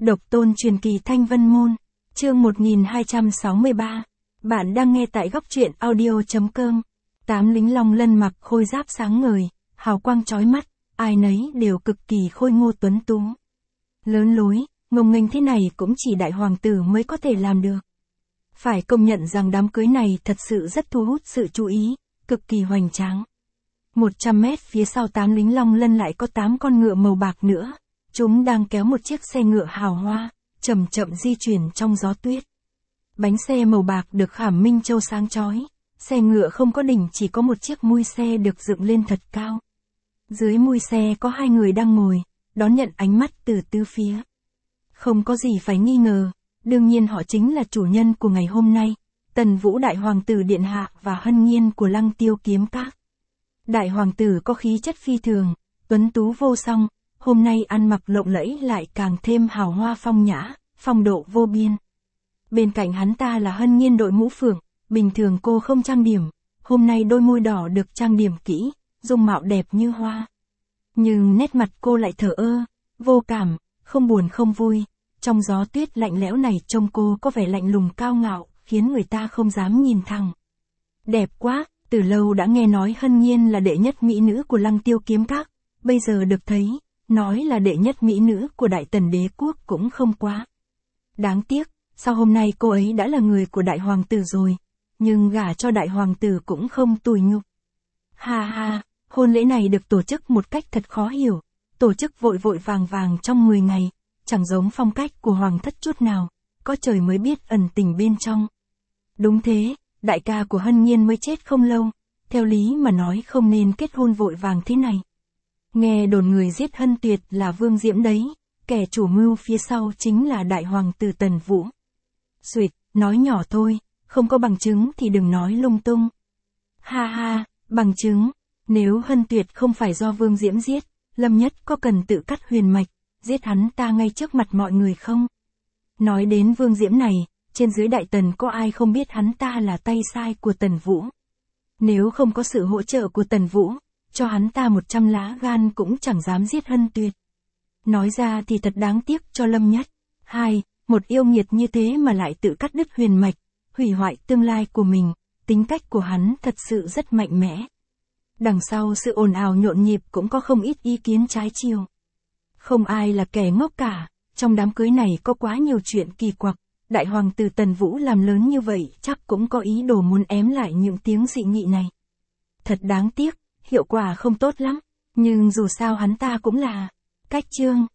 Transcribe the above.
Độc tôn truyền kỳ Thanh Vân Môn, chương 1263. Bạn đang nghe tại góc truyện audio.com. 8 lính long lân mặc khôi giáp sáng ngời, hào quang chói mắt, ai nấy đều cực kỳ khôi ngô tuấn tú. Lớn lối, ngông nghênh thế này cũng chỉ đại hoàng tử mới có thể làm được. Phải công nhận rằng đám cưới này thật sự rất thu hút sự chú ý, cực kỳ hoành tráng. 100 mét phía sau 8 lính long lân lại có 8 con ngựa màu bạc nữa. Chúng đang kéo một chiếc xe ngựa hào hoa, chậm chậm di chuyển trong gió tuyết. Bánh xe màu bạc được khảm minh châu sáng chói. Xe ngựa không có đỉnh, chỉ có một chiếc mui xe được dựng lên thật cao. Dưới mui xe có 2 người đang ngồi, đón nhận ánh mắt từ tứ phía. Không có gì phải nghi ngờ, đương nhiên họ chính là chủ nhân của ngày hôm nay, Tần Vũ Đại Hoàng tử Điện Hạ và Hân Nhiên của Lăng Tiêu Kiếm Các. Đại Hoàng tử có khí chất phi thường, tuấn tú vô song, hôm nay ăn mặc lộng lẫy lại càng thêm hào hoa phong nhã, phong độ vô biên. Bên cạnh hắn ta là Hân Nhiên đội mũ phượng, bình thường cô không trang điểm, hôm nay đôi môi đỏ được trang điểm kỹ, dung mạo đẹp như hoa. Nhưng nét mặt cô lại thờ ơ, vô cảm, không buồn không vui, trong gió tuyết lạnh lẽo này trông cô có vẻ lạnh lùng cao ngạo, khiến người ta không dám nhìn thẳng. Đẹp quá, từ lâu đã nghe nói Hân Nhiên là đệ nhất mỹ nữ của Lăng Tiêu Kiếm Các, bây giờ được thấy, nói là đệ nhất mỹ nữ của Đại Tần Đế Quốc cũng không quá. Đáng tiếc, sau hôm nay cô ấy đã là người của Đại Hoàng tử rồi, nhưng gả cho Đại Hoàng tử cũng không tủi nhục. Ha ha, hôn lễ này được tổ chức một cách thật khó hiểu, tổ chức vội vội vàng vàng trong 10 ngày, chẳng giống phong cách của Hoàng thất chút nào, có trời mới biết ẩn tình bên trong. Đúng thế, đại ca của Hân Nhiên mới chết không lâu, theo lý mà nói không nên kết hôn vội vàng thế này. Nghe đồn người giết Hân Tuyệt là Vương Diễm đấy, kẻ chủ mưu phía sau chính là Đại Hoàng tử Tần Vũ. Xuyệt, nói nhỏ thôi, không có bằng chứng thì đừng nói lung tung. Ha ha, bằng chứng, nếu Hân Tuyệt không phải do Vương Diễm giết, Lâm Nhất có cần tự cắt huyền mạch, giết hắn ta ngay trước mặt mọi người không? Nói đến Vương Diễm này, trên dưới Đại Tần có ai không biết hắn ta là tay sai của Tần Vũ. Nếu không có sự hỗ trợ của Tần Vũ, cho hắn ta 100 lá gan cũng chẳng dám giết Hân Tuyệt. Nói ra thì thật đáng tiếc cho Lâm Nhất. Một yêu nghiệt như thế mà lại tự cắt đứt huyền mạch, hủy hoại tương lai của mình, tính cách của hắn thật sự rất mạnh mẽ. Đằng sau sự ồn ào nhộn nhịp cũng có không ít ý kiến trái chiều. Không ai là kẻ ngốc cả, trong đám cưới này có quá nhiều chuyện kỳ quặc, Đại Hoàng tử Tần Vũ làm lớn như vậy chắc cũng có ý đồ muốn ém lại những tiếng dị nghị này. Thật đáng tiếc, hiệu quả không tốt lắm, nhưng dù sao hắn ta cũng là cách chương.